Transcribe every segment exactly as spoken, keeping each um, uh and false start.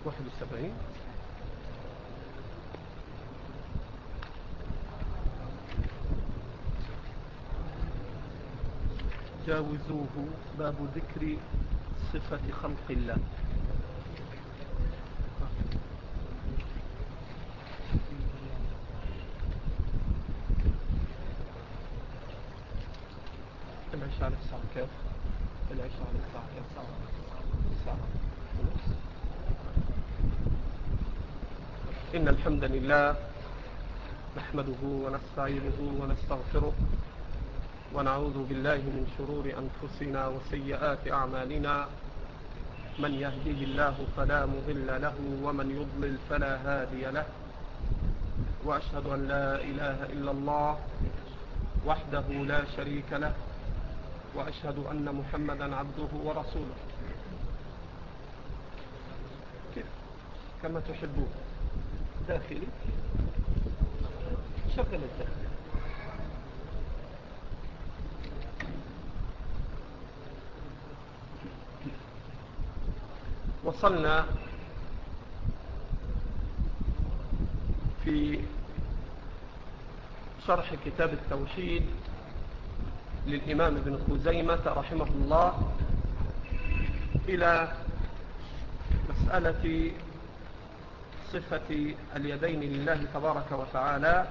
واحد وسبعين. جاوزوه باب ذكر صفة خلق الله. العشاء على الساعة كيف؟ العشاء على الساعة كيف؟ ساعة ساعة ونص. إن الحمد لله نحمده ونستعينه ونستغفره ونعوذ بالله من شرور أنفسنا وسيئات أعمالنا. من يهده الله فلا مضل له ومن يضلل فلا هادي له. وأشهد أن لا إله إلا الله وحده لا شريك له، وأشهد أن محمدا عبده ورسوله. كيف كما تحبون. داخلي شغل الداخل. وصلنا في شرح كتاب التوحيد للإمام ابن خزيمة رحمه الله إلى مسألة صفة اليدين لله تبارك وتعالى.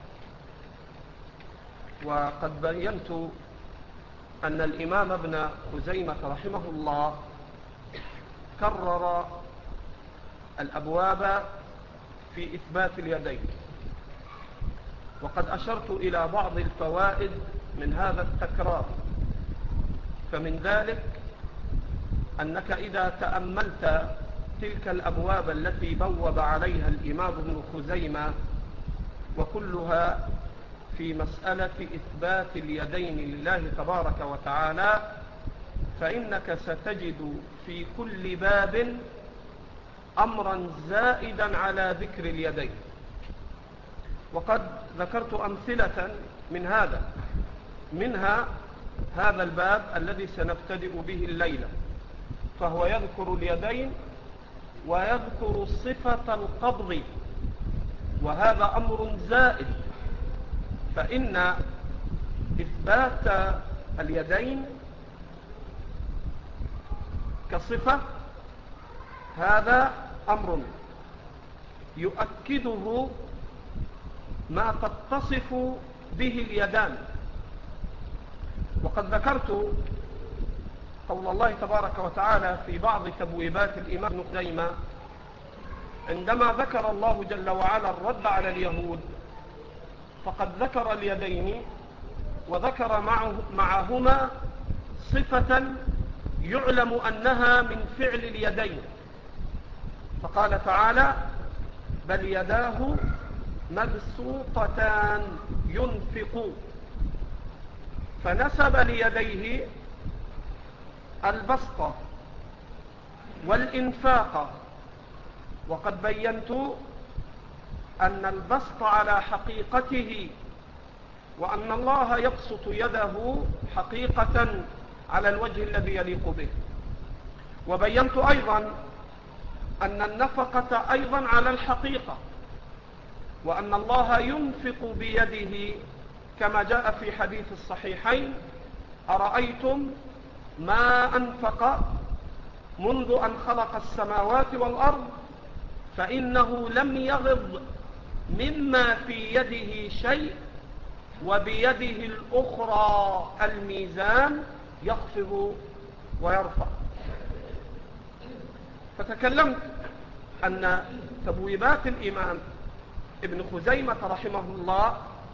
وقد بينت أن الإمام ابن خزيمة رحمه الله كرر الأبواب في إثبات اليدين، وقد أشرت إلى بعض الفوائد من هذا التكرار. فمن ذلك أنك إذا تأملت تلك الأبواب التي بوب عليها الإمام ابن خزيمة وكلها في مسألة إثبات اليدين لله تبارك وتعالى، فإنك ستجد في كل باب أمرا زائدا على ذكر اليدين. وقد ذكرت أمثلة من هذا، منها هذا الباب الذي سنبتدئ به الليلة، فهو يذكر اليدين ويذكر صفة القبض، وهذا أمر زائد. فإن إثبات اليدين كصفة هذا أمر يؤكده ما تتصف به اليدان. وقد ذكرت قول الله تبارك وتعالى في بعض تبويبات الإمام ابن خزيمة عندما ذكر الله جل وعلا الرد على اليهود، فقد ذكر اليدين وذكر معه معهما صفة يعلم أنها من فعل اليدين، فقال تعالى: بل يداه مبسوطتان ينفق. فنسب ليديه البسط والإنفاق. وقد بينت أن البسط على حقيقته، وأن الله يبسط يده حقيقة على الوجه الذي يليق به. وبينت أيضا أن النفقة أيضا على الحقيقة، وأن الله ينفق بيده كما جاء في حديث الصحيحين: أرأيتم ما أنفق منذ أن خلق السماوات والأرض فإنه لم يغض مما في يده شيء، وبيده الأخرى الميزان يخفض ويرفع. فتكلمت أن تبويبات الإمام ابن خزيمة رحمه الله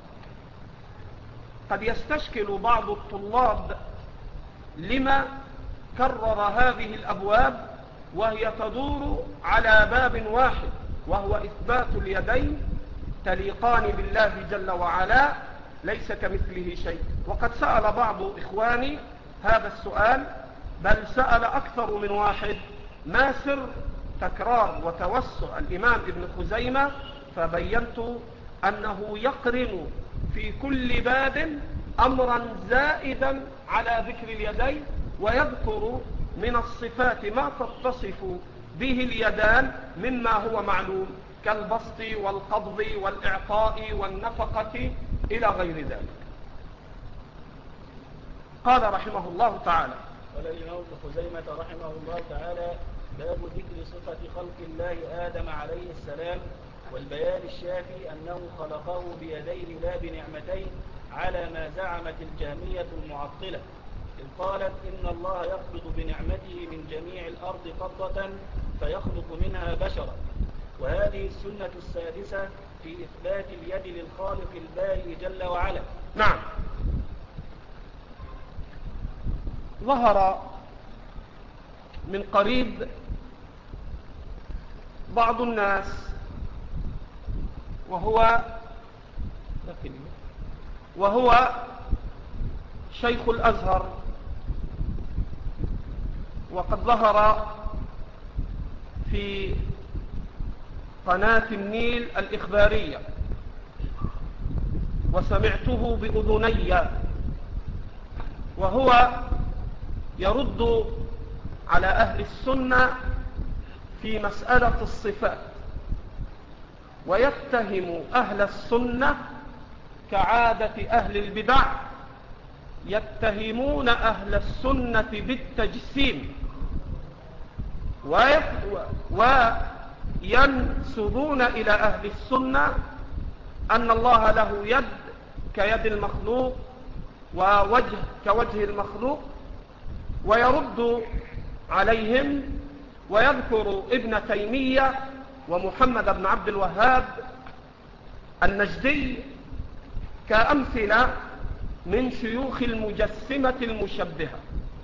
قد يستشكل بعض الطلاب لما كرر هذه الأبواب، وهي تدور على باب واحد، وهو إثبات اليدين تليقان بالله جل وعلا، ليس كمثله شيء. وقد سأل بعض إخواني هذا السؤال، بل سأل أكثر من واحد: ما سر تكرار وتوسع الإمام ابن خزيمة؟ فبينت أنه يقرن في كل باب أمرا زائدا على ذكر اليدين، ويذكر من الصفات ما تتصف به اليدان مما هو معلوم كالبسط والقبض والإعطاء والنفقة إلى غير ذلك. قال رحمه الله تعالى: قال الإمام ابن خزيمة رحمه الله تعالى: باب ذكر صفة خلق الله آدم عليه السلام، والبيان الشافي أنه خلقه بيديه لا بنعمتين على ما زعمت الجهمية المعطلة، إذ قالت إن الله يقبض بنعمته من جميع الأرض قبضة فيخلق منها بشرا. وهذه السنة السادسة في إثبات اليد للخالق البارئ جل وعلا. نعم. ظهر من قريب بعض الناس وهو وهو شيخ الأزهر، وقد ظهر في قناة النيل الإخبارية وسمعته بأذني، وهو يرد على أهل السنة في مسألة الصفات، ويتهم أهل السنة كعادة أهل البدع، يتهمون أهل السنة بالتجسيم وينسبون إلى أهل السنة أن الله له يد كيد المخلوق ووجه كوجه المخلوق، ويرد عليهم ويذكر ابن تيمية ومحمد بن عبد الوهاب النجدي كأمثلة من شيوخ المجسمة المشبهة.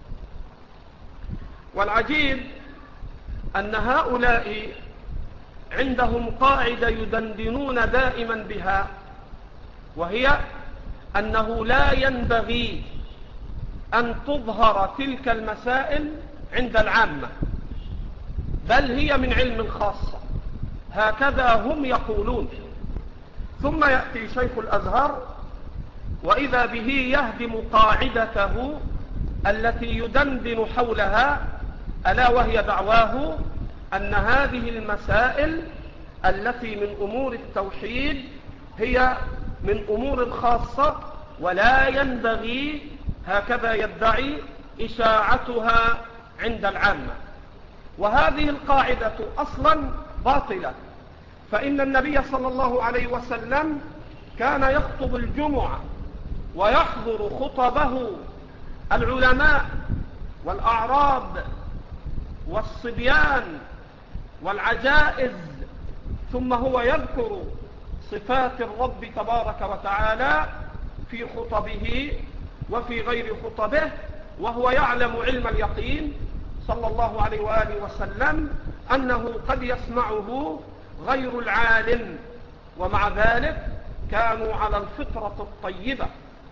والعجيب أن هؤلاء عندهم قاعدة يدندنون دائما بها، وهي أنه لا ينبغي أن تظهر تلك المسائل عند العامة، بل هي من علم خاصة، هكذا هم يقولون. ثم يأتي شيخ الأزهر وإذا به يهدم قاعدته التي يدندن حولها، ألا وهي دعواه أن هذه المسائل التي من أمور التوحيد هي من أمور خاصة، ولا ينبغي هكذا يدعي إشاعتها عند العامة. وهذه القاعدة أصلا باطلة، فإن النبي صلى الله عليه وسلم كان يخطب الجمعة ويحضر خطبه العلماء والأعراب والصبيان والعجائز، ثم هو يذكر صفات الرب تبارك وتعالى في خطبه وفي غير خطبه، وهو يعلم علم اليقين صلى الله عليه وآله وسلم أنه قد يسمعه غير العالم، ومع ذلك كانوا على الفطرة الطيبة.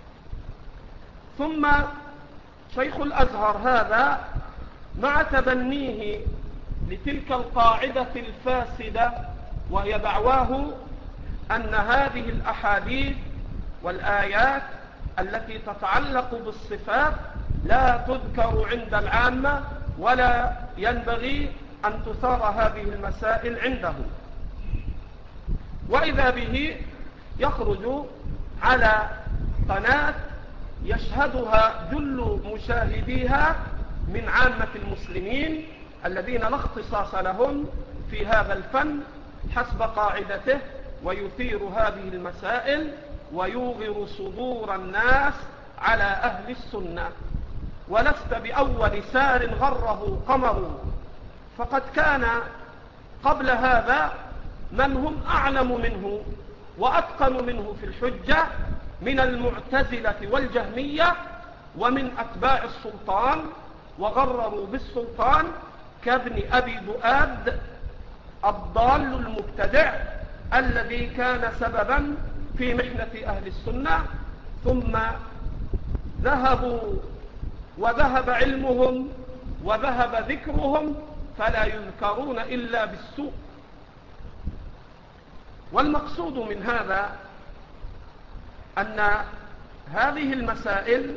ثم شيخ الأزهر هذا مع تبنيه لتلك القاعدة الفاسدة، وهي دعواه أن هذه الأحاديث والآيات التي تتعلق بالصفات لا تذكر عند العامة، ولا ينبغي أن تثار هذه المسائل عنده. وإذا به يخرج على قناة يشهدها جل مشاهديها من عامة المسلمين الذين لا اختصاص لهم في هذا الفن حسب قاعدته، ويثير هذه المسائل ويوغر صدور الناس على أهل السنة. ولست بأول سار غره قمر، فقد كان قبل هذا من هم أعلم منه وأتقن منه في الحجة من المعتزلة والجهمية ومن أتباع السلطان، وغرروا بالسلطان كابن أبي دؤاد الضال المبتدع الذي كان سببا في محنة أهل السنة، ثم ذهبوا وذهب علمهم وذهب ذكرهم فلا يذكرون إلا بالسوء. والمقصود من هذا أن هذه المسائل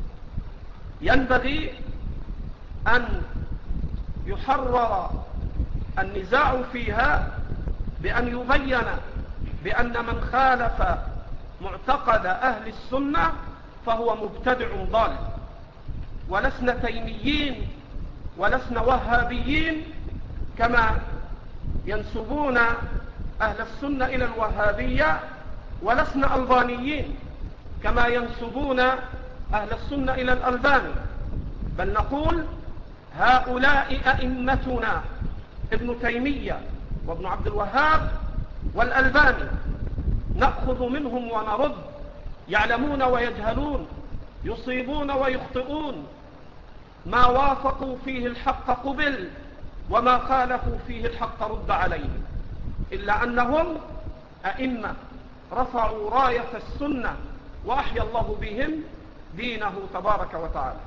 ينبغي أن يحرر النزاع فيها بأن يبين بأن من خالف معتقد أهل السنة فهو مبتدع ضال، ولسنا تيميين ولسنا وهابيين كما ينسبون أهل السنة إلى الوهابية، ولسنا ألبانيين كما ينسبون أهل السنة إلى الألباني، بل نقول هؤلاء أئمتنا ابن تيمية وابن عبد الوهاب والألباني، نأخذ منهم ونرد، يعلمون ويجهلون، يصيبون ويخطئون، ما وافقوا فيه الحق قبل وما خالفوا فيه الحق رد عليهم، إلا أنهم أئمة رفعوا راية السنة وأحيا الله بهم دينه تبارك وتعالى.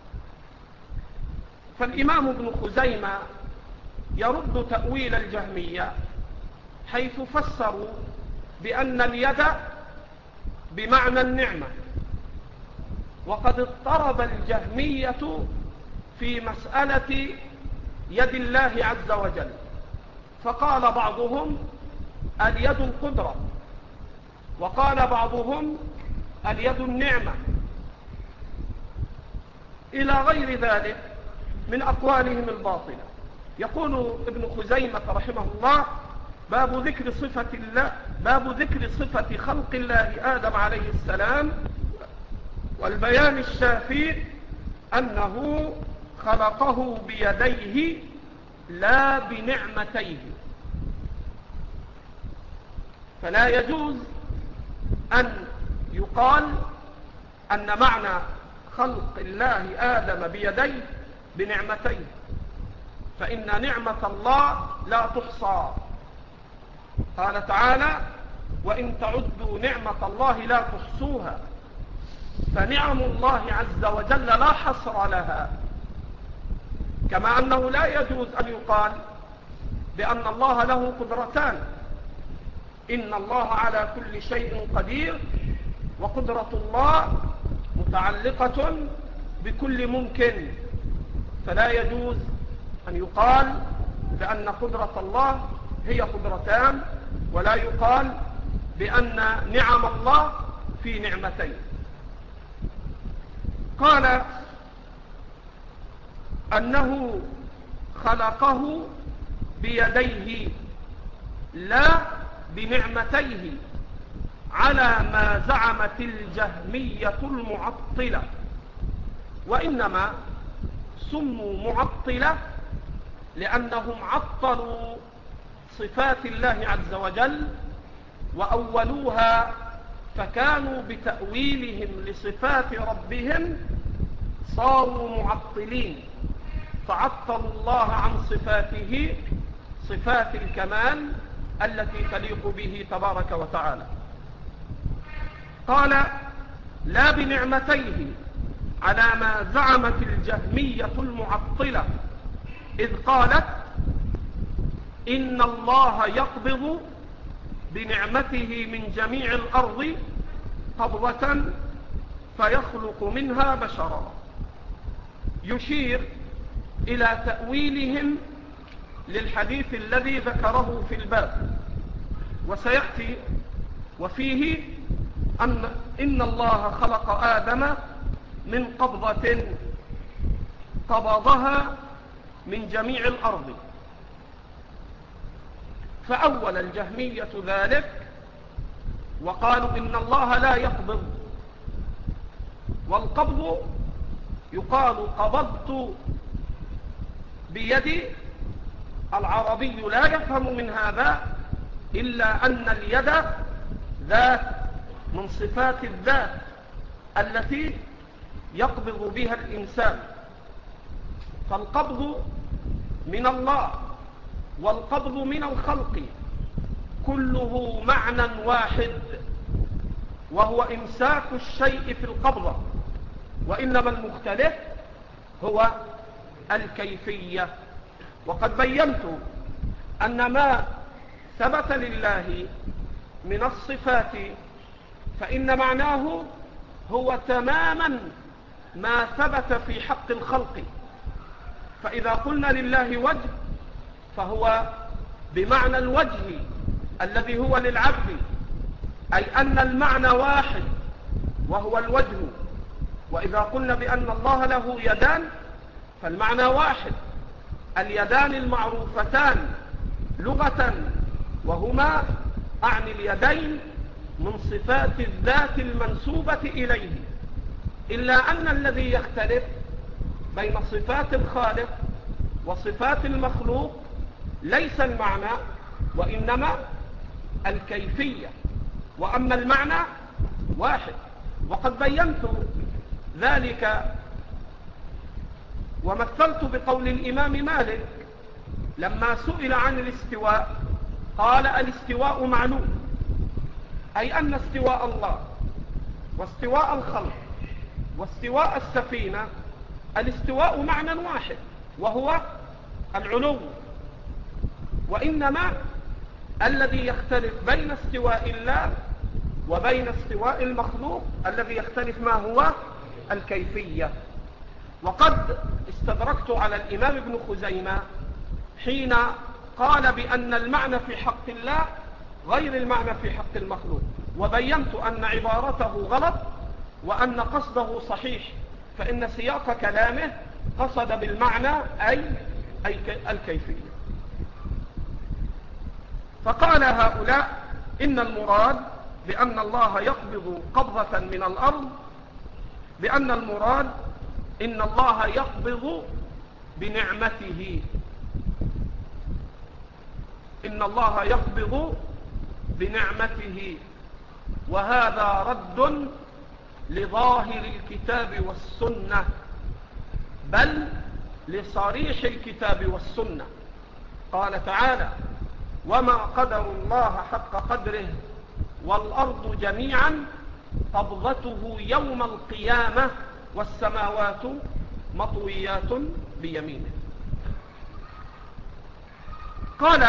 فالإمام ابن خزيمة يرد تأويل الجهمية حيث فسروا بأن اليد بمعنى النعمة، وقد اضطرب الجهمية في مسألة يد الله عز وجل، فقال بعضهم اليد القدرة، وقال بعضهم اليد النعمة، إلى غير ذلك من أقوالهم الباطلة. يقول ابن خزيمة رحمه الله: باب ذكر صفة الله باب ذكر صفة خلق الله آدم عليه السلام، والبيان الشافي أنه خلقه بيديه لا بنعمتيه. فلا يجوز أن يقال أن معنى خلق الله آدم بيديه بنعمتيه، فإن نعمة الله لا تحصى. قال تعالى: وإن تعدوا نعمة الله لا تحصوها. فنعم الله عز وجل لا حصر لها، كما أنه لا يجوز أن يقال بأن الله له قدرتان، إن الله على كل شيء قدير، وقدرة الله متعلقة بكل ممكن، فلا يجوز أن يقال بأن قدرة الله هي قدرتان، ولا يقال بأن نعم الله في نعمتين. قال أنه خلقه بيديه لا بنعمتيه، على ما زعمت الجهمية المعطلة، وإنما سموا معطلة لأنهم عطلوا صفات الله عز وجل وأولوها، فكانوا بتأويلهم لصفات ربهم صاروا معطلين، فعطلوا الله عن صفاته، صفات الكمال التي تليق به تبارك وتعالى. قال: لا بنعمتيه، على ما زعمت الجهمية المعطلة، إذ قالت إن الله يقبض بنعمته من جميع الأرض قبضة فيخلق منها بشرا، يشير إلى تأويلهم للحديث الذي ذكره في الباب، وسيأتي وفيه أن إن الله خلق آدم من قبضة قبضها من جميع الأرض. فأول الجهمية ذلك وقالوا إن الله لا يقبض، والقبض يقال قبضت بيدي، العربي لا يفهم من هذا إلا أن اليد ذات من صفات الذات التي يقبض بها الإنسان، فالقبض من الله والقبض من الخلق كله معنى واحد، وهو إمساك الشيء في القبضة، وإنما المختلف هو الكيفية. وقد بينت أن ما ثبت لله من الصفات فإن معناه هو تماما ما ثبت في حق الخلق. فإذا قلنا لله وجه فهو بمعنى الوجه الذي هو للعبد، أي أن المعنى واحد وهو الوجه. وإذا قلنا بأن الله له يدان فالمعنى واحد، اليدان المعروفتان لغة، وهما أعني اليدين من صفات الذات المنسوبة إليه، إلا أن الذي يختلف بين صفات الخالق وصفات المخلوق ليس المعنى وإنما الكيفية، وأما المعنى واحد. وقد بينت ذلك ومثلت بقول الإمام مالك لما سئل عن الاستواء قال: الاستواء معلوم، أي أن استواء الله واستواء الخلق واستواء السفينة الاستواء معنى واحد وهو العلو، وإنما الذي يختلف بين استواء الله وبين استواء المخلوق الذي يختلف ما هو الكيفية. وقد استدركت على الإمام ابن خزيمة حين قال بأن المعنى في حق الله غير المعنى في حق المخلوق، وبينت أن عبارته غلط وأن قصده صحيح، فإن سياق كلامه قصد بالمعنى أي, أي الكيفية. فقال هؤلاء إن المراد بأن الله يقبض قبضة من الأرض، بأن المراد إن الله يقبض بنعمته، إن الله يقبض بنعمته، وهذا رد لظاهر الكتاب والسنة، بل لصريح الكتاب والسنة. قال تعالى: وما قدر الله حق قدره والأرض جميعا قبضته يوم القيامة والسماوات مطويات بيمينه. قال: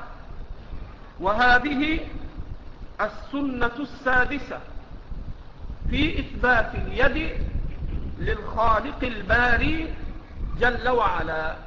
وهذه السنة السادسة في إثبات اليد للخالق الباري جل وعلا.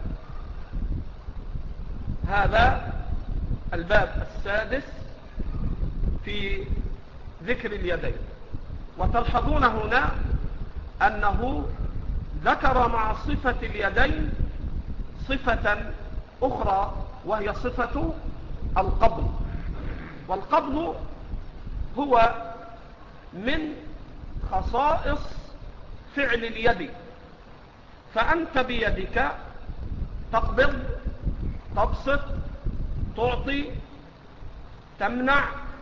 هذا الباب السادس في ذكر اليدين. وتلحظون هنا أنه ذكر مع صفة اليدين صفة أخرى وهي صفة القبض. والقبض هو من خصائص فعل اليد، فأنت بيدك تقبض، تبسط، تعطي، تمنع.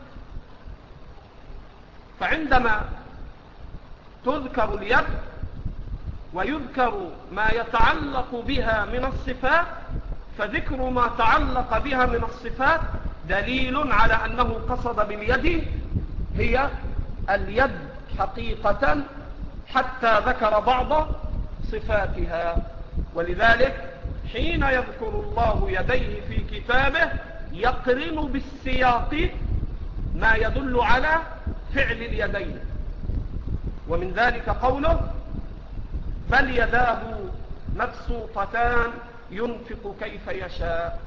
فعندما تذكر اليد ويذكر ما يتعلق بها من الصفات، فذكر ما تعلق بها من الصفات دليل على أنه قصد باليد هي اليد حقيقة، حتى ذكر بعض صفاتها. ولذلك حين يذكر الله يديه في كتابه يقرن بالسياق ما يدل على فعل اليدين، ومن ذلك قوله: بل يداه مبسوطتان ينفق كيف يشاء.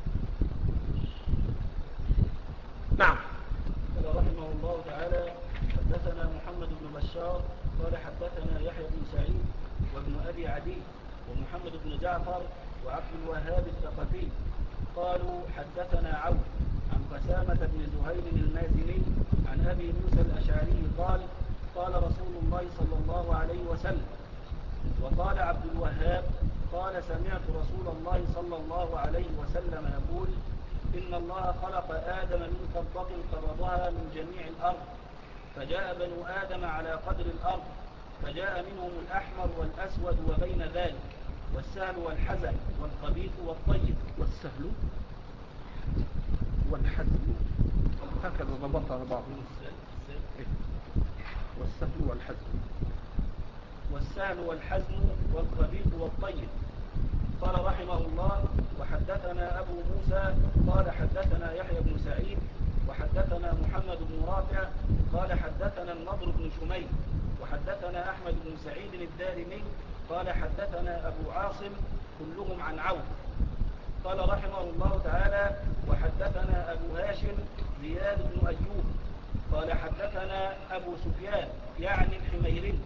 نعم. قال رحمه الله تعالى: حدثنا محمد بن بشار قال حدثنا يحيى بن سعيد وابن أبي عدي ومحمد بن جعفر وعبد الوهاب الثقفي قالوا حدثنا عوف عن قسامة بن زهير المازني عن أبي موسى الأشعري قال: قال رسول الله صلى الله عليه وسلم. وقال عبد الوهاب قال: سمعت رسول الله صلى الله عليه وسلم يقول: إن الله خلق آدم من قبضة قبضها من جميع الأرض، فجاء بنو آدم على قدر الأرض، فجاء منهم الأحمر والأسود وبين ذلك، والسهل والحزن والخبيث والطيب. والسهل والحزن هكذا ضبطها بعضهم. والسهل والحزن والسهل والحزن والخبيث والطيب. قال رحمه الله: وحدثنا أبو موسى قال حدثنا يحيى بن سعيد وحدثنا محمد بن رافع قال حدثنا النضر بن شميل وحدثنا أحمد بن سعيد الدارمي قال حدثنا أبو عاصم كلهم عن عوف. قال رحمه الله تعالى: وحدثنا أبو هاشم زياد بن أيوب قال حدثنا أبو سفيان يعني الحميري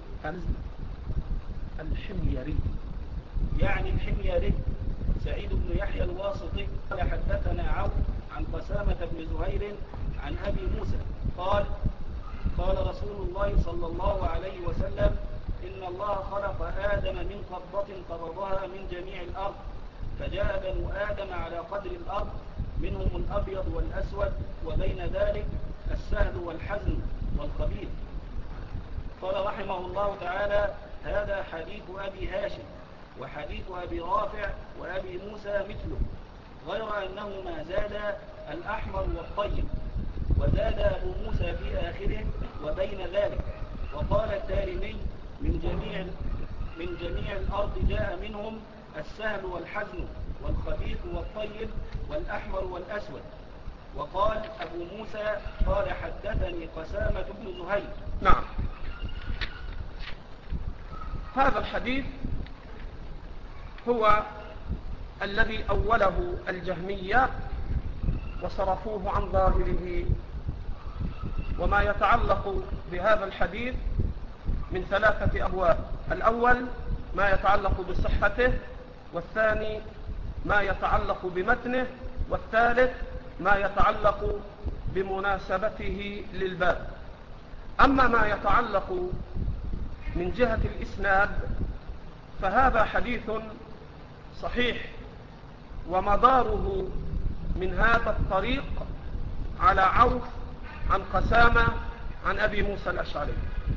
الحميري يعني الحميري سعيد بن يحيى الواسطي قال حدثنا عون عن قسامة بن زهير عن أبي موسى قال: قال رسول الله صلى الله عليه وسلم: إن الله خلق آدم من قبضة قبضها من جميع الأرض، فجاء بنو آدم على قدر الأرض، منهم الأبيض والأسود، وبين ذلك السهل والحزن والخبيث. قال رحمه الله تعالى: هذا حديث أبي هاشم، وحديث أبي رافع وأبي موسى مثله، غير أنه ما زاد الأحمر والطيب، وزاد أبو موسى في آخره وبين ذلك. وقال الدارمي: من جميع من جميع الأرض جاء منهم السهل والحزن والخبيث والطيب والأحمر والأسود. وقال أبو موسى: قال حدثني قسامة بن زهير. نعم. هذا الحديث هو الذي أوله الجهمية وصرفوه عن ظاهره. وما يتعلق بهذا الحديث من ثلاثة أبواب: الأول ما يتعلق بصحته، والثاني ما يتعلق بمتنه، والثالث ما يتعلق بمناسبته للباب. أما ما يتعلق من جهة الإسناد فهذا حديث صحيح، ومداره من هذا الطريق على عوف عن قسامة عن أبي موسى الأشعري.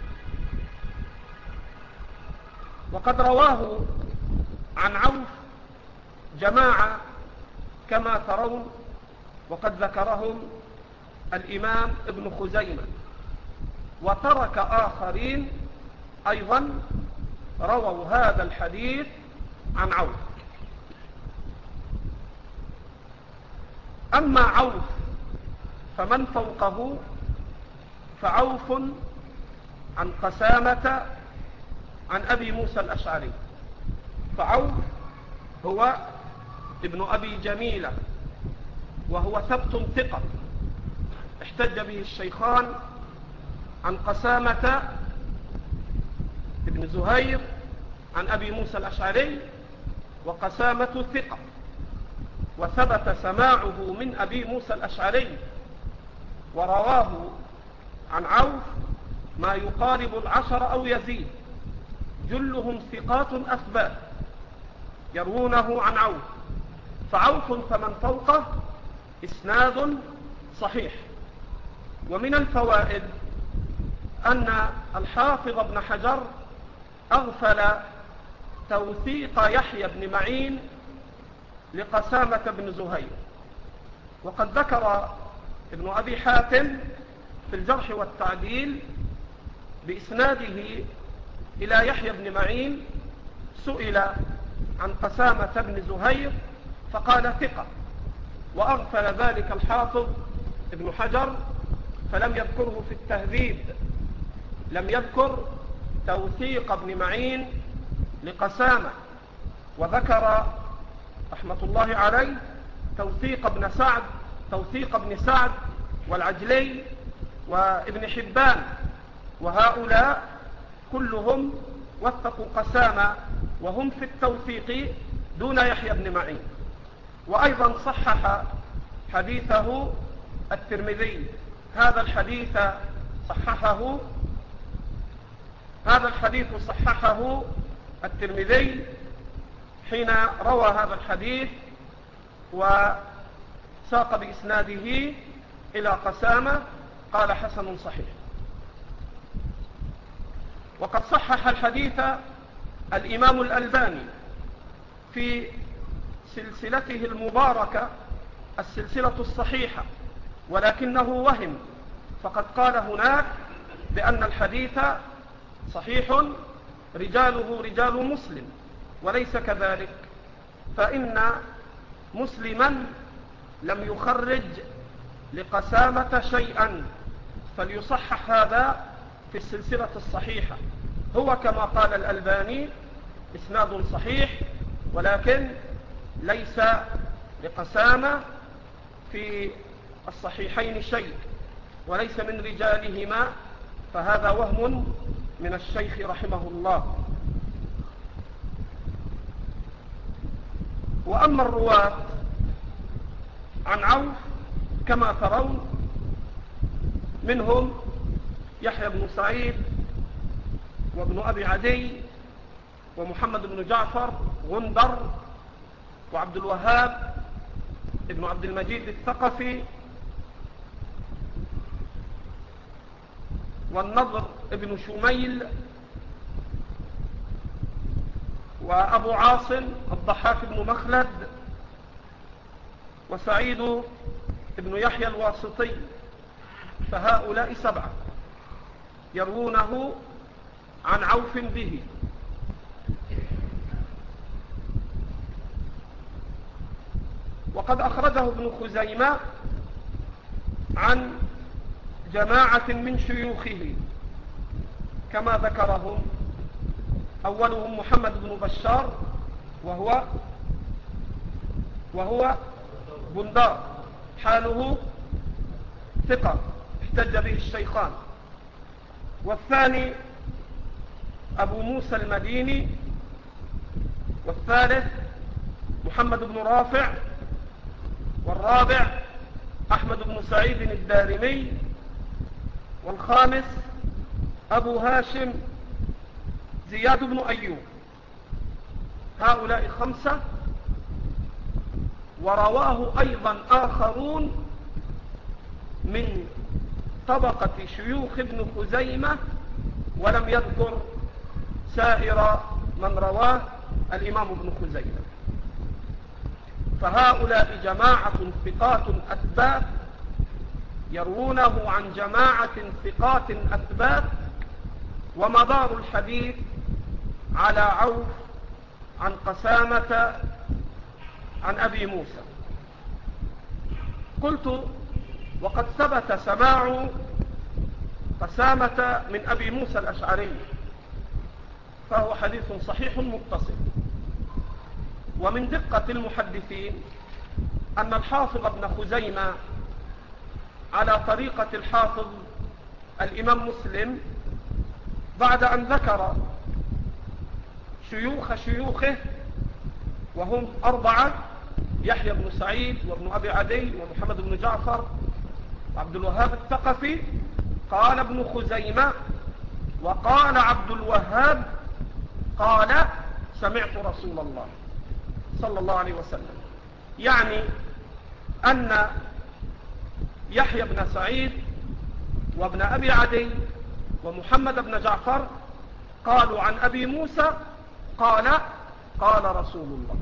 وقد رواه عن عوف جماعة كما ترون، وقد ذكرهم الإمام ابن خزيمة، وترك آخرين أيضا رووا هذا الحديث عن عوف. أما عوف فمن فوقه فعوف عن قسامة عن أبي موسى الأشعري. فعوف هو ابن أبي جميلة، وهو ثبت ثقة احتج به الشيخان عن قسامة ابن زهير عن أبي موسى الأشعري، وقسامة ثقة، وثبت سماعه من أبي موسى الأشعري، ورواه عن عوف ما يقارب العشر أو يزيد، جلهم ثقات أثبات يروونه عن عوف. فعوف فمن فوقه إسناد صحيح. ومن الفوائد أن الحافظ ابن حجر أغفل توثيق يحيى بن معين لقسامة بن زهير. وقد ذكر ابن أبي حاتم في الجرح والتعديل بإسناده إلى يحيى بن معين: سئل عن قسامة بن زهير فقال ثقة. وأغفل ذلك الحافظ ابن حجر فلم يذكره في التهذيب، لم يذكر توثيق ابن معين لقسامة، وذكر رحمة الله عليه توثيق ابن سعد توثيق ابن سعد والعجلي وابن حبان، وهؤلاء كلهم وثقوا قسامة وهم في التوثيق دون يحيى بن معين. وأيضا صحح حديثه الترمذي. هذا الحديث صححه هذا الحديث صححه الترمذي حين روى هذا الحديث وساق بإسناده إلى قسامة، قال حسن صحيح. وقد صحح الحديث الإمام الألباني في سلسلته المباركة السلسلة الصحيحة، ولكنه وهم، فقد قال هناك بأن الحديث صحيح رجاله رجال مسلم، وليس كذلك، فإن مسلما لم يخرج لقسامة شيئا، فليصحح هذا في السلسلة الصحيحة. هو كما قال الألباني إسناد صحيح، ولكن ليس لقسامة في الصحيحين شيء وليس من رجالهما، فهذا وهم من الشيخ رحمه الله. وأما الرواة عن عوف كما ترون منهم يحيى بن سعيد وابن أبي عدي ومحمد بن جعفر غندر وعبد الوهاب ابن عبد المجيد الثقفي والنضر ابن شميل وأبو عاصم الضحاك بن مخلد وسعيد ابن يحيى الواسطي، فهؤلاء سبعة يروونه عن عوف به. وقد أخرجه ابن خزيمة عن جماعة من شيوخه كما ذكرهم، أولهم محمد بن بشار وهو وهو بندار، حاله ثقة احتج به الشيخان. والثاني أبو موسى المديني، والثالث محمد بن رافع، والرابع أحمد بن سعيد الدارمي، والخامس أبو هاشم زياد بن أيوب. هؤلاء خمسة، ورواه أيضا آخرون من طبقة شيوخ ابن خزيمة، ولم يذكر سائر من رواه الإمام ابن خزيمة. فهؤلاء جماعة ثقات أثبات يروونه عن جماعة ثقات أثبات، ومدار الحديث على عوف عن قسامة عن أبي موسى. قلت وقد ثبت سماع قسامة من أبي موسى الأشعري، فهو حديث صحيح متصل. ومن دقة المحدثين أن الحافظ ابن خزيمة على طريقة الحافظ الإمام مسلم، بعد أن ذكر شيوخ شيوخه وهم أربعة: يحيى بن سعيد وابن أبي عدي ومحمد بن جعفر وعبد الوهاب الثقفي، قال ابن خزيمة وقال عبد الوهاب قال سمعت رسول الله صلى الله عليه وسلم، يعني أن يحيى بن سعيد وابن أبي عدي ومحمد بن جعفر قالوا عن أبي موسى قال قال رسول الله،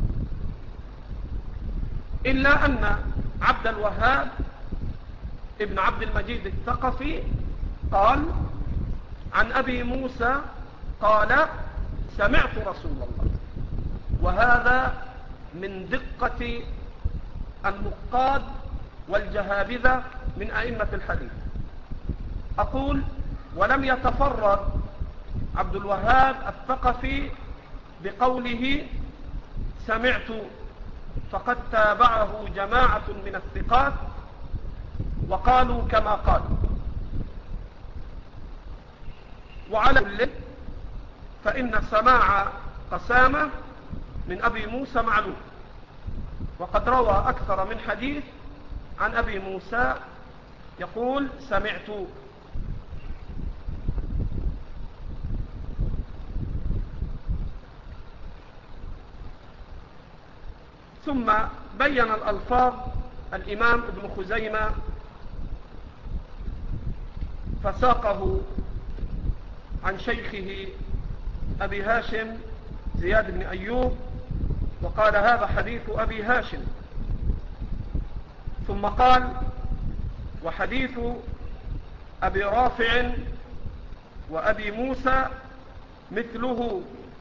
إلا أن عبد الوهاب ابن عبد المجيد الثقفي قال عن أبي موسى قال سمعت رسول الله. وهذا من دقة النقاد والجهابذة من أئمة الحديث. أقول ولم يتفرد عبد الوهاب الثقفي بقوله سمعت، فقد تابعه جماعة من الثقات وقالوا كما قال. وعلى كل فإن سماع قسامة من أبي موسى معلوم، وقد روى أكثر من حديث عن أبي موسى يقول سمعت. ثم بين الألفاظ الإمام ابن خزيمة فساقه عن شيخه أبي هاشم زياد بن أيوب، وقال هذا حديث أبي هاشم. ثم قال وحديث أبي رافع وأبي موسى مثله،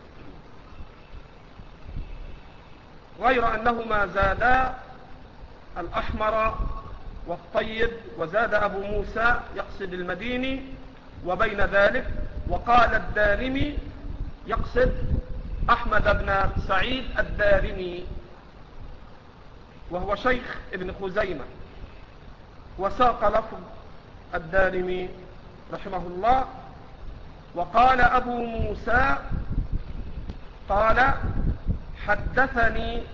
غير أنهما زادا الأحمر والطيب، وزاد أبو موسى يقصد المديني وبين ذلك، وقال الدارمي يقصد أحمد بن سعيد الدارمي. وهو شيخ ابن خزيمة، وساق لفظ الدارمي رحمه الله. وقال أبو موسى قال حدثني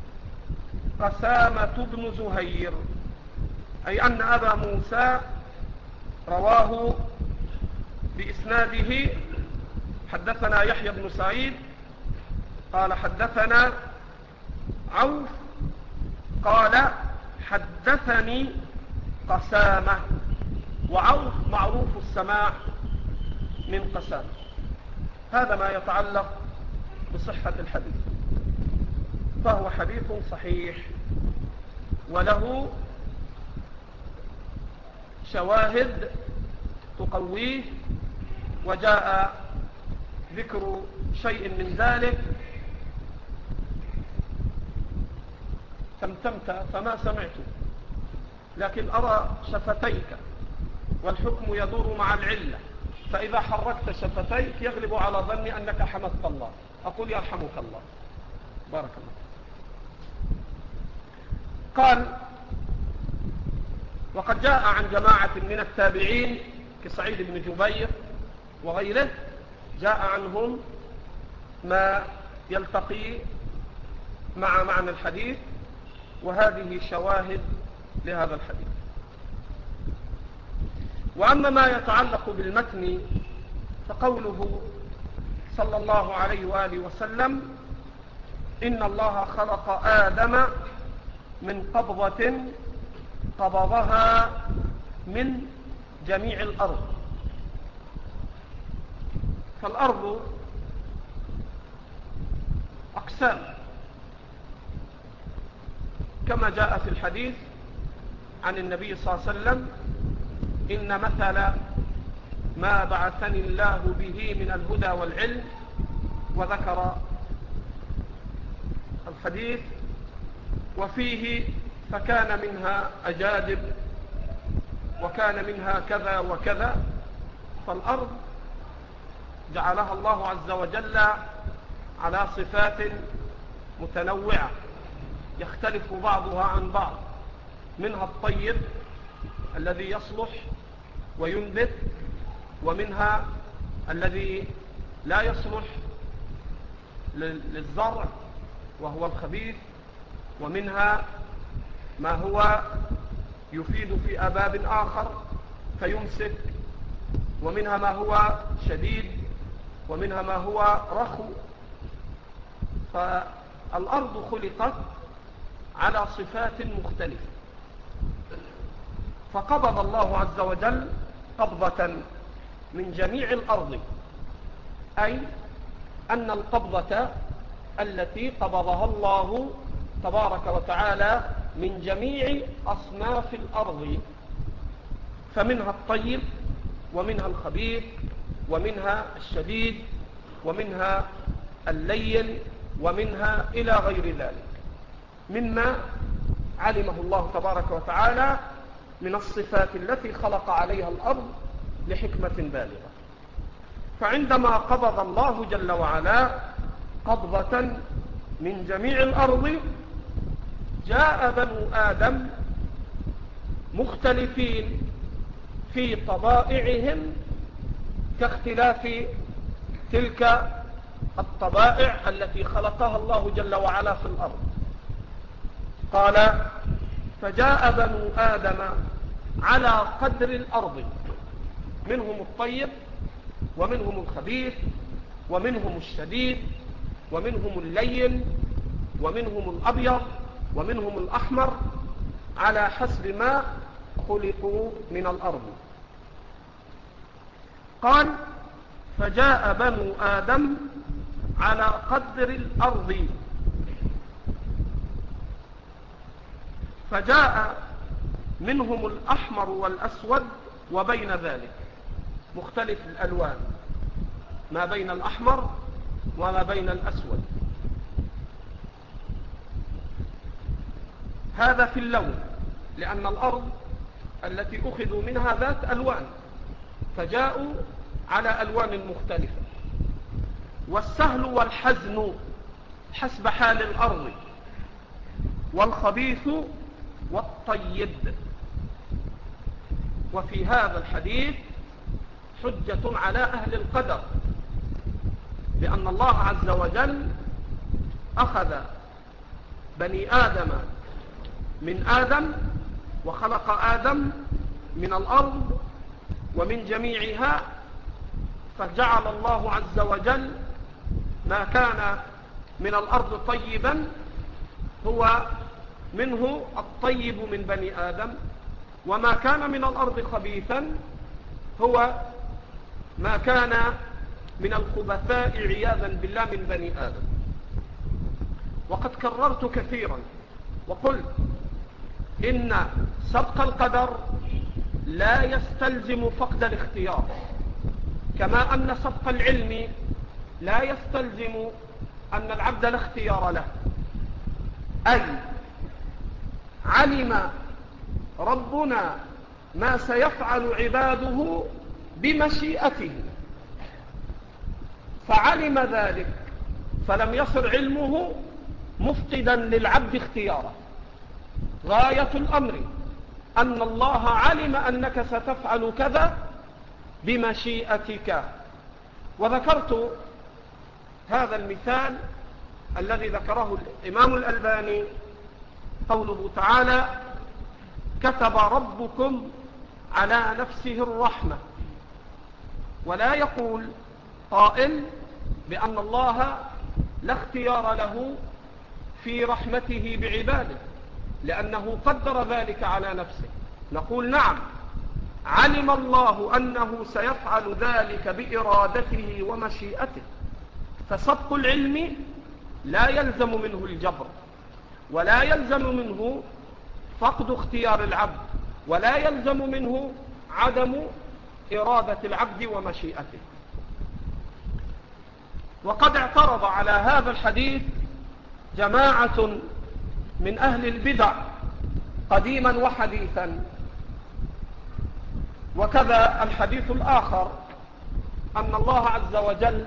قسامة بن زهير، أي أن أبا موسى رواه بإسناده. حدثنا يحيى بن سعيد قال حدثنا عوف قال حدثني قسامة، وعوف معروف السماع من قسامة. هذا ما يتعلق بصحة الحديث، فهو حديث صحيح وله شواهد تقويه، وجاء ذكر شيء من ذلك. تمتمت فما سمعت، لكن أرى شفتيك، والحكم يدور مع العلة، فإذا حركت شفتيك يغلب على ظني أنك حمدت الله. أقول يرحمك الله، بارك الله. قال وقد جاء عن جماعة من التابعين كسعيد بن جبير وغيره، جاء عنهم ما يلتقي مع معنى الحديث، وهذه شواهد لهذا الحديث. وأما ما يتعلق بالمتن فقوله صلى الله عليه وآله وسلم إن الله خلق آدم من قبضة قبضها من جميع الأرض. فالأرض أقسام كما جاء في الحديث عن النبي صلى الله عليه وسلم إن مثل ما بعثني الله به من الهدى والعلم، وذكر الحديث وفيه فكان منها أجادب وكان منها كذا وكذا. فالأرض جعلها الله عز وجل على صفات متنوعة يختلف بعضها عن بعض، منها الطيب الذي يصلح وينبت، ومنها الذي لا يصلح للزرع وهو الخبيث، ومنها ما هو يفيد في أباب آخر فيمسك، ومنها ما هو شديد، ومنها ما هو رخو. فالأرض خلقت على صفات مختلفة، فقبض الله عز وجل قبضة من جميع الأرض، أي أن القبضة التي قبضها الله تبارك وتعالى من جميع أصناف الأرض، فمنها الطيب ومنها الخبيث ومنها الشديد ومنها اللين ومنها إلى غير ذلك مما علمه الله تبارك وتعالى من الصفات التي خلق عليها الأرض لحكمة بالغة. فعندما قبض الله جل وعلا قبضة من جميع الأرض، جاء بنو آدم مختلفين في طبائعهم كاختلاف تلك الطبائع التي خلقها الله جل وعلا في الأرض. قال فجاء بنو آدم على قدر الأرض، منهم الطيب ومنهم الخبيث ومنهم الشديد ومنهم اللين ومنهم الأبيض ومنهم الأحمر، على حسب ما خلقوا من الأرض. قال فجاء بنو آدم على قدر الأرض، فجاء منهم الأحمر والأسود وبين ذلك مختلف الألوان، ما بين الأحمر وما بين الأسود. هذا في اللون، لأن الأرض التي أخذوا منها ذات ألوان، فجاءوا على ألوان مختلفة. والسهل والحزن حسب حال الأرض، والخبيث والطيب. وفي هذا الحديث حجة على أهل القدر، لأن الله عز وجل أخذ بني آدم من آدم وخلق آدم من الأرض ومن جميعها، فجعل الله عز وجل ما كان من الأرض طيبا هو منه الطيب من بني آدم، وما كان من الأرض خبيثا هو ما كان من الخبثاء عياذا بالله من بني آدم. وقد كررت كثيرا وقلت إن سبق القدر لا يستلزم فقد الاختيار، كما أن سبق العلم لا يستلزم أن العبد لا اختيار له. أي علم ربنا ما سيفعل عباده بمشيئته، فعلم ذلك، فلم يصر علمه مفقدا للعبد اختياره. غاية الأمر أن الله علم أنك ستفعل كذا بمشيئتك. وذكرت هذا المثال الذي ذكره الإمام الألباني، قوله تعالى: كتب ربكم على نفسه الرحمة. ولا يقول قائل بأن الله لا اختيار له في رحمته بعباده لأنه قدر ذلك على نفسه. نقول نعم، علم الله أنه سيفعل ذلك بإرادته ومشيئته، فسبق العلم لا يلزم منه الجبر، ولا يلزم منه فقد اختيار العبد، ولا يلزم منه عدم إرادة العبد ومشيئته. وقد اعترض على هذا الحديث جماعة من أهل البدع قديما وحديثا. وكذا الحديث الآخر أن الله عز وجل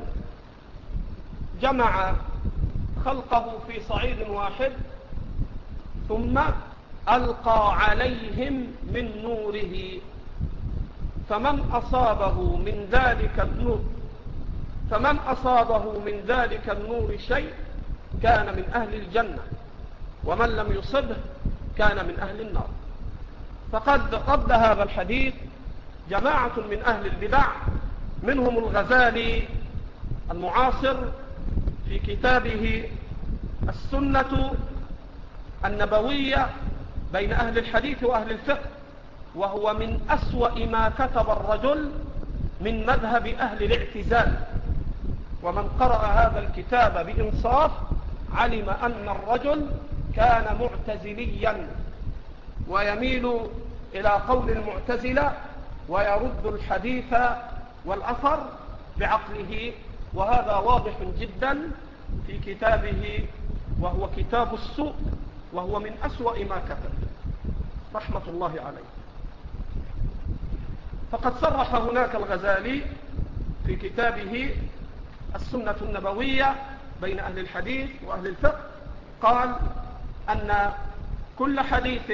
جمع خلقه في صعيد واحد ثم ألقى عليهم من نوره، فمن أصابه من ذلك النور فمن أصابه من ذلك النور شيء كان من أهل الجنة، ومن لم يصبه كان من أهل النار. فقد رد هذا الحديث جماعة من أهل البدع، منهم الغزالي المعاصر في كتابه السنة النبوية بين أهل الحديث وأهل الفقه، وهو من أسوأ ما كتب الرجل من مذهب أهل الاعتزال. ومن قرأ هذا الكتاب بإنصاف علم أن الرجل كان معتزليا ويميل إلى قول المعتزلة ويرد الحديث والأثر بعقله، وهذا واضح جدا في كتابه، وهو كتاب السوء، وهو من أسوأ ما كتب رحمة الله عليه. فقد صرح هناك الغزالي في كتابه السنة النبوية بين أهل الحديث وأهل الفقه، قال أن كل حديث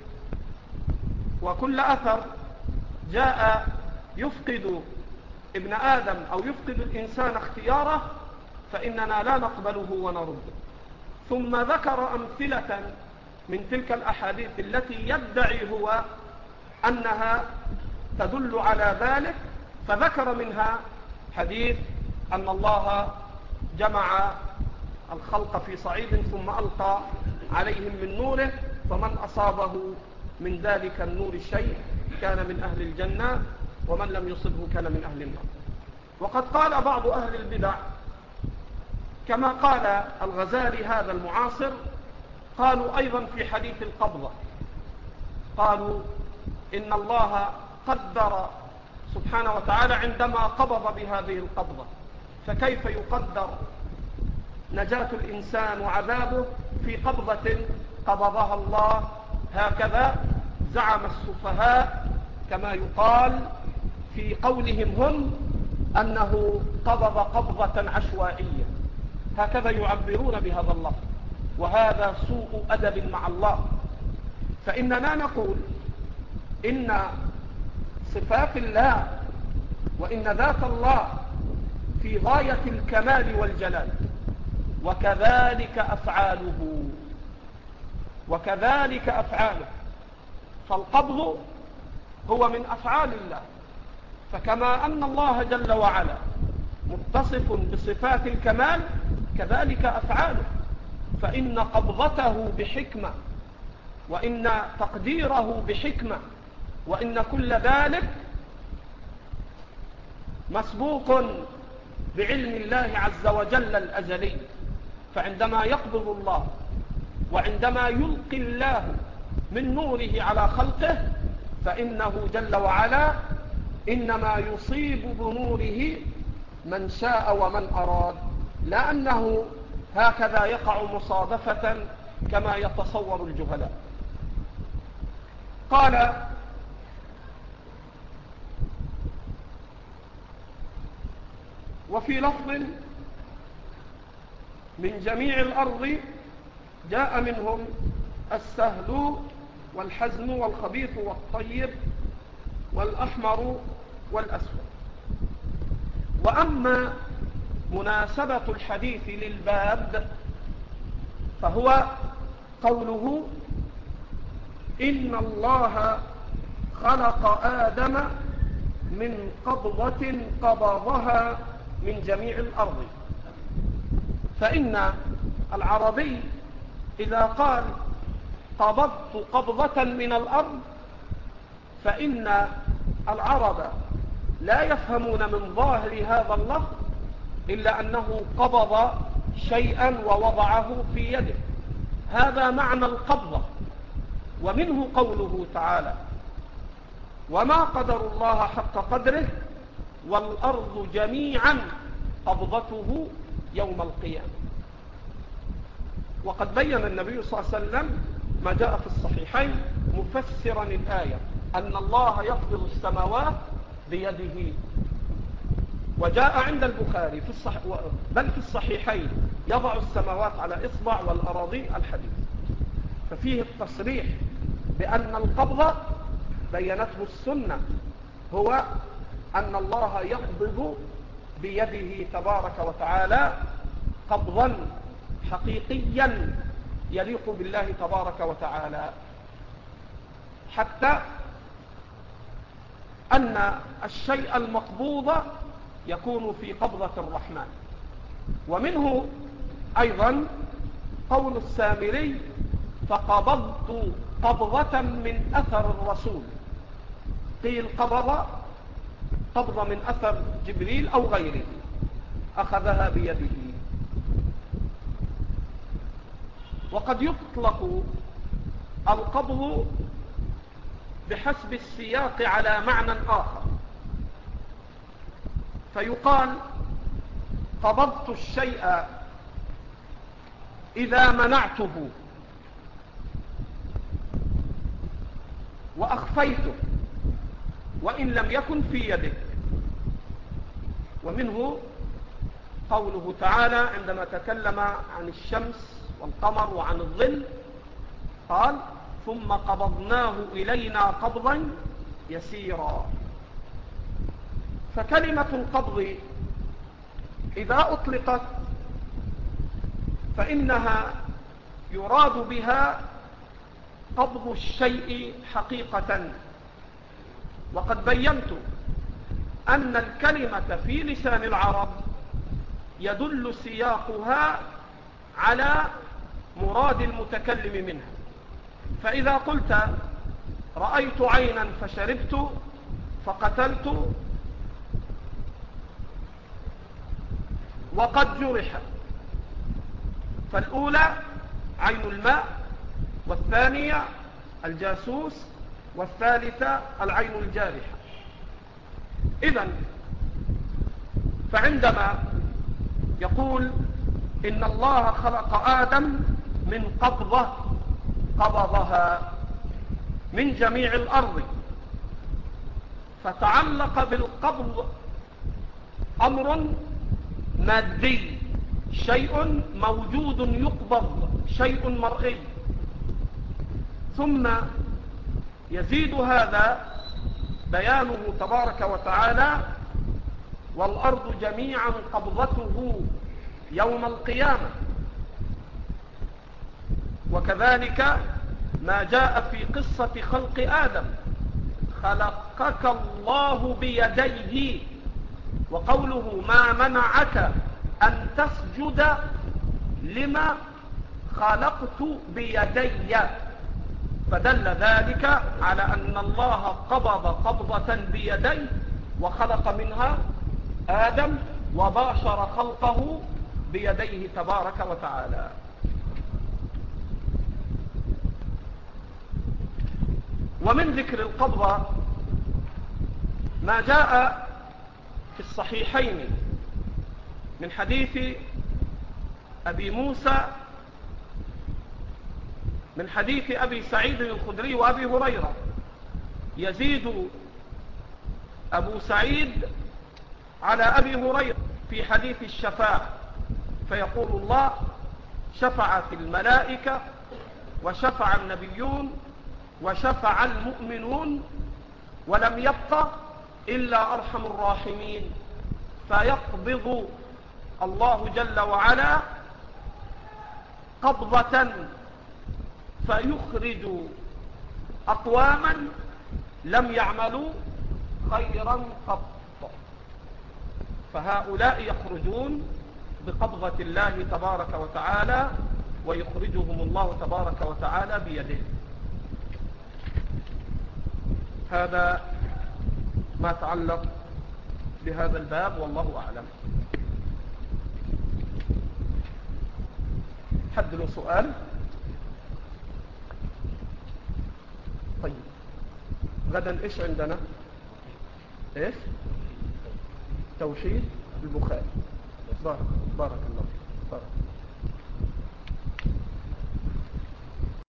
وكل أثر جاء يفقد ابن آدم أو يفقد الإنسان اختياره فإننا لا نقبله ونرده. ثم ذكر أمثلة من تلك الأحاديث التي يدعي هو أنها تدل على ذلك، فذكر منها حديث أن الله جمع الخلق في صعيد ثم ألقى عليهم من نوره، فمن أصابه من ذلك النور شيء كان من أهل الجنة، ومن لم يصبه كان من أهل النار. وقد قال بعض أهل البدع كما قال الغزالي هذا المعاصر، قالوا أيضا في حديث القبضة، قالوا إن الله قدر سبحانه وتعالى عندما قبض بهذه القبضة، فكيف يقدر نجاة الإنسان وعذابه في قبضة قبضها الله؟ هكذا زعم السفهاء كما يقال في قولهم هم أنه قبض قبضة عشوائية، هكذا يعبرون بهذا اللفظ. وهذا سوء أدب مع الله. فإننا نقول إن صفات الله وإن ذات الله في غاية الكمال والجلال، وكذلك أفعاله وكذلك أفعاله فالقبض هو من أفعال الله، فكما أن الله جل وعلا متصف بصفات الكمال كذلك أفعاله، فإن قبضته بحكمة، وإن تقديره بحكمة، وإن كل ذلك مسبوق بعلم الله عز وجل الأزلي. فعندما يقبض الله وعندما يلقي الله من نوره على خلقه فإنه جل وعلا إنما يصيب بنوره من شاء ومن أراد، لأنه هكذا يقع مصادفة كما يتصور الجهلاء. قال: وفي لفظ: من جميع الأرض جاء منهم السهل والحزن والخبيث والطيب والأحمر والأسود. وأما مناسبة الحديث للباب فهو قوله: إن الله خلق آدم من قبضة قبضها من جميع الأرض. فإن العربي إذا قال قبضت قبضة من الأرض فإن العرب لا يفهمون من ظاهر هذا اللفظ إلا أنه قبض شيئا ووضعه في يده، هذا معنى القبضة. ومنه قوله تعالى: وما قدر الله حق قدره والأرض جميعا قبضته يوم القيامة. وقد بين النبي صلى الله عليه وسلم ما جاء في الصحيحين مفسرا الآية أن الله يقبض السماوات بيده. وجاء عند البخاري في الصح... بل في الصحيحين يضع السماوات على إصبع والأراضي الحديد. ففيه التصريح بأن القبض بينته السنة هو أن الله يقبض بيده تبارك وتعالى قبضا حقيقيا يليق بالله تبارك وتعالى، حتى أن الشيء المقبوض يكون في قبضة الرحمن. ومنه أيضا قول السامري: فقبضت قبضة من أثر الرسول. قيل قبض قبضة من أثر جبريل أو غيره، أخذها بيده. وقد يطلق القبض بحسب السياق على معنى آخر، فيقال قبضت الشيء إذا منعته وأخفيته وإن لم يكن في يدك. ومنه قوله تعالى عندما تكلم عن الشمس والقمر وعن الظل قال: ثم قبضناه إلينا قبضا يسيرا. فكلمة القبض إذا أطلقت فإنها يراد بها قبض الشيء حقيقة. وقد بينت أن الكلمة في لسان العرب يدل سياقها على مراد المتكلم منها. فإذا قلت رأيت عينا فشربت فقتلت وقد جرح، فالأولى عين الماء، والثانية الجاسوس، والثالثة العين الجارحة. إذن فعندما يقول إن الله خلق آدم من قبضة قبضها من جميع الأرض، فتعلق بالقبض أمر مادي شيء موجود يقبض، شيء مرئي. ثم يزيد هذا بيانه تبارك وتعالى: والأرض جميعا قبضته يوم القيامة. وكذلك ما جاء في قصة خلق آدم: خلقك الله بيديه. وقوله: ما منعك أن تسجد لما خلقت بيدي، فدل ذلك على أن الله قبض قبضة بيديه وخلق منها آدم وباشر خلقه بيديه تبارك وتعالى. ومن ذكر القبضة ما جاء في الصحيحين من حديث أبي موسى من حديث أبي سعيد الخدري وأبي هريرة. يزيد أبو سعيد على أبي هريرة في حديث الشفاعة، فيقول الله: شفعت الملائكة وشفع النبيون وشفع المؤمنون ولم يبق إلا أرحم الراحمين، فيقبض الله جل وعلا قبضة فيخرج أقواما لم يعملوا خيرا قط، فهؤلاء يخرجون بقبضة الله تبارك وتعالى ويخرجهم الله تبارك وتعالى بيده. هذا ما تعلق بهذا الباب، والله أعلم. حد له سؤال؟ طيب، غدا إيش عندنا؟ إيش؟ توحيد البخاري. بارك, بارك الله فيك. بارك.